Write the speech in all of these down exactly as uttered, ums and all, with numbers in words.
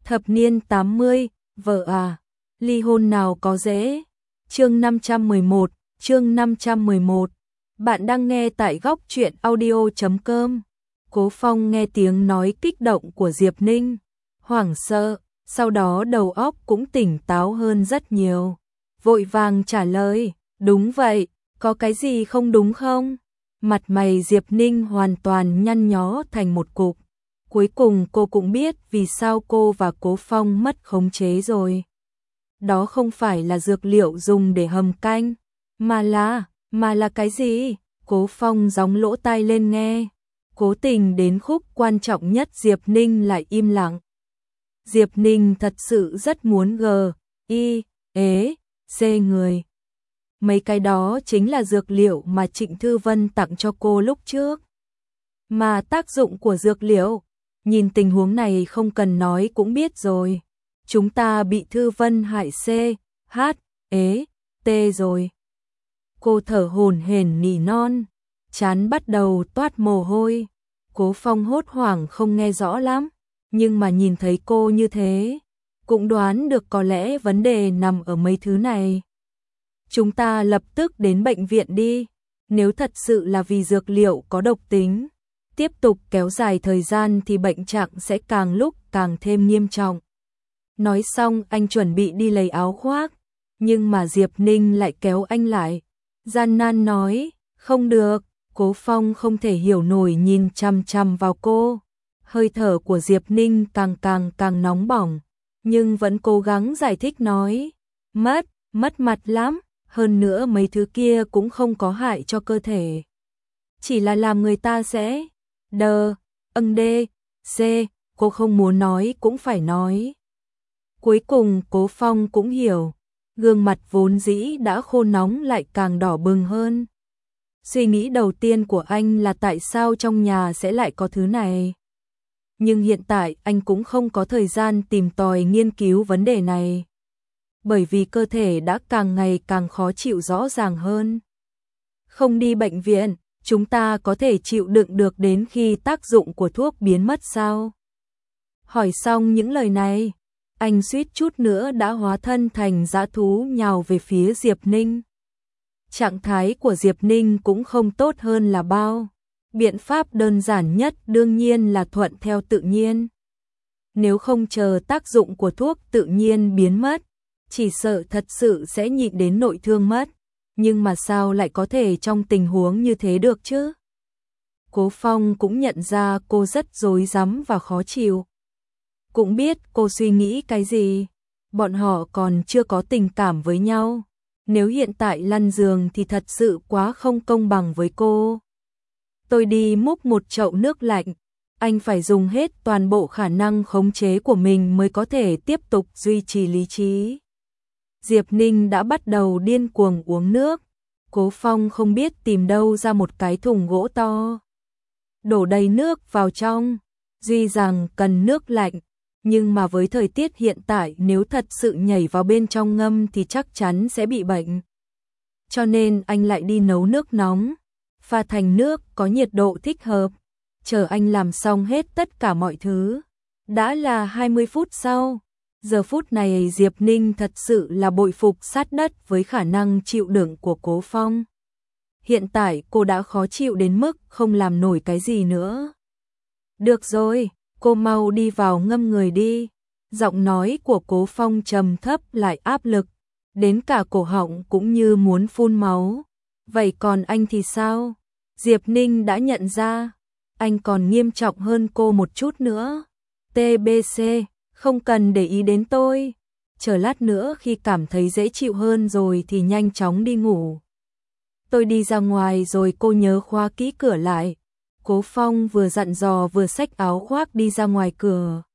Thập niên tám mươi, vợ à, ly hôn nào có dễ. Chương năm trăm mười một, chương năm trăm mười một. Bạn đang nghe tại góc truyện audio chấm com. Cố Phong nghe tiếng nói kích động của Diệp Ninh, hoảng sợ, sau đó đầu óc cũng tỉnh táo hơn rất nhiều. Vội vàng trả lời, đúng vậy, có cái gì không đúng không? Mặt mày Diệp Ninh hoàn toàn nhăn nhó thành một cục. Cuối cùng cô cũng biết vì sao cô và Cố Phong mất khống chế rồi. Đó không phải là dược liệu dùng để hầm canh, mà là, mà là cái gì? Cố Phong gióng lỗ tai lên nghe. Cố tình đến khúc quan trọng nhất Diệp Ninh lại im lặng. Diệp Ninh thật sự rất muốn gờ, y, ế, xê người. Mấy cái đó chính là dược liệu mà Trịnh Thư Vân tặng cho cô lúc trước. Mà tác dụng của dược liệu, nhìn tình huống này không cần nói cũng biết rồi. Chúng ta bị Thư Vân hại C, H, ế, T rồi. Cô thở hổn hển nỉ non, trán bắt đầu toát mồ hôi. Cố Phong hốt hoảng không nghe rõ lắm, nhưng mà nhìn thấy cô như thế, cũng đoán được có lẽ vấn đề nằm ở mấy thứ này. Chúng ta lập tức đến bệnh viện đi, nếu thật sự là vì dược liệu có độc tính, tiếp tục kéo dài thời gian thì bệnh trạng sẽ càng lúc càng thêm nghiêm trọng. Nói xong anh chuẩn bị đi lấy áo khoác, nhưng mà Diệp Ninh lại kéo anh lại, gian nan nói, không được. Cố Phong không thể hiểu nổi nhìn chằm chằm vào cô. Hơi thở của Diệp Ninh càng càng càng nóng bỏng, nhưng vẫn cố gắng giải thích nói, mất, mất mặt lắm, hơn nữa mấy thứ kia cũng không có hại cho cơ thể. Chỉ là làm người ta sẽ đờ, âng đê, c, cô không muốn nói cũng phải nói. Cuối cùng Cố Phong cũng hiểu, gương mặt vốn dĩ đã khô nóng lại càng đỏ bừng hơn. Suy nghĩ đầu tiên của anh là tại sao trong nhà sẽ lại có thứ này. Nhưng hiện tại anh cũng không có thời gian tìm tòi nghiên cứu vấn đề này. Bởi vì cơ thể đã càng ngày càng khó chịu rõ ràng hơn. Không đi bệnh viện, chúng ta có thể chịu đựng được đến khi tác dụng của thuốc biến mất sao? Hỏi xong những lời này, anh suýt chút nữa đã hóa thân thành dã thú nhào về phía Diệp Ninh. Trạng thái của Diệp Ninh cũng không tốt hơn là bao. Biện pháp đơn giản nhất đương nhiên là thuận theo tự nhiên. Nếu không chờ tác dụng của thuốc tự nhiên biến mất, chỉ sợ thật sự sẽ nhịn đến nội thương mất. Nhưng mà sao lại có thể trong tình huống như thế được chứ? Cố Phong cũng nhận ra cô rất rối rắm và khó chịu. Cũng biết cô suy nghĩ cái gì. Bọn họ còn chưa có tình cảm với nhau. Nếu hiện tại lăn giường thì thật sự quá không công bằng với cô. Tôi đi múc một chậu nước lạnh, anh phải dùng hết toàn bộ khả năng khống chế của mình mới có thể tiếp tục duy trì lý trí. Diệp Ninh đã bắt đầu điên cuồng uống nước, Cố Phong không biết tìm đâu ra một cái thùng gỗ to. Đổ đầy nước vào trong, duy rằng cần nước lạnh. Nhưng mà với thời tiết hiện tại nếu thật sự nhảy vào bên trong ngâm thì chắc chắn sẽ bị bệnh. Cho nên anh lại đi nấu nước nóng, pha thành nước có nhiệt độ thích hợp, chờ anh làm xong hết tất cả mọi thứ. Đã là hai mươi phút sau, giờ phút này Diệp Ninh thật sự là bội phục sát đất với khả năng chịu đựng của Cố Phong. Hiện tại cô đã khó chịu đến mức không làm nổi cái gì nữa. Được rồi. Cô mau đi vào ngâm người đi. Giọng nói của Cố Phong trầm thấp lại áp lực, đến cả cổ họng cũng như muốn phun máu. Vậy còn anh thì sao? Diệp Ninh đã nhận ra, anh còn nghiêm trọng hơn cô một chút nữa. tê bê xê, không cần để ý đến tôi. Chờ lát nữa khi cảm thấy dễ chịu hơn rồi thì nhanh chóng đi ngủ. Tôi đi ra ngoài rồi cô nhớ khóa kỹ cửa lại. Cố Phong vừa dặn dò vừa xách áo khoác đi ra ngoài cửa.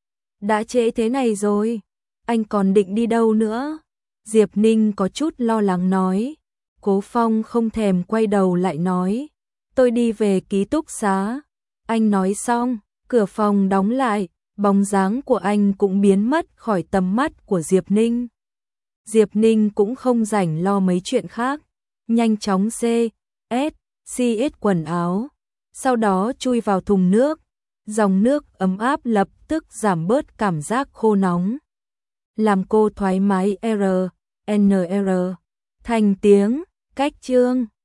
Đã trễ thế này rồi, anh còn định đi đâu nữa? Diệp Ninh có chút lo lắng nói. Cố Phong không thèm quay đầu lại nói, tôi đi về ký túc xá. Anh nói xong, cửa phòng đóng lại, bóng dáng của anh cũng biến mất khỏi tầm mắt của Diệp Ninh. Diệp Ninh cũng không rảnh lo mấy chuyện khác, nhanh chóng C, S, C S quần áo. Sau đó chui vào thùng nước, Dòng nước ấm áp lập tức giảm bớt cảm giác khô nóng, làm cô thoải mái R N R thành tiếng cách chương.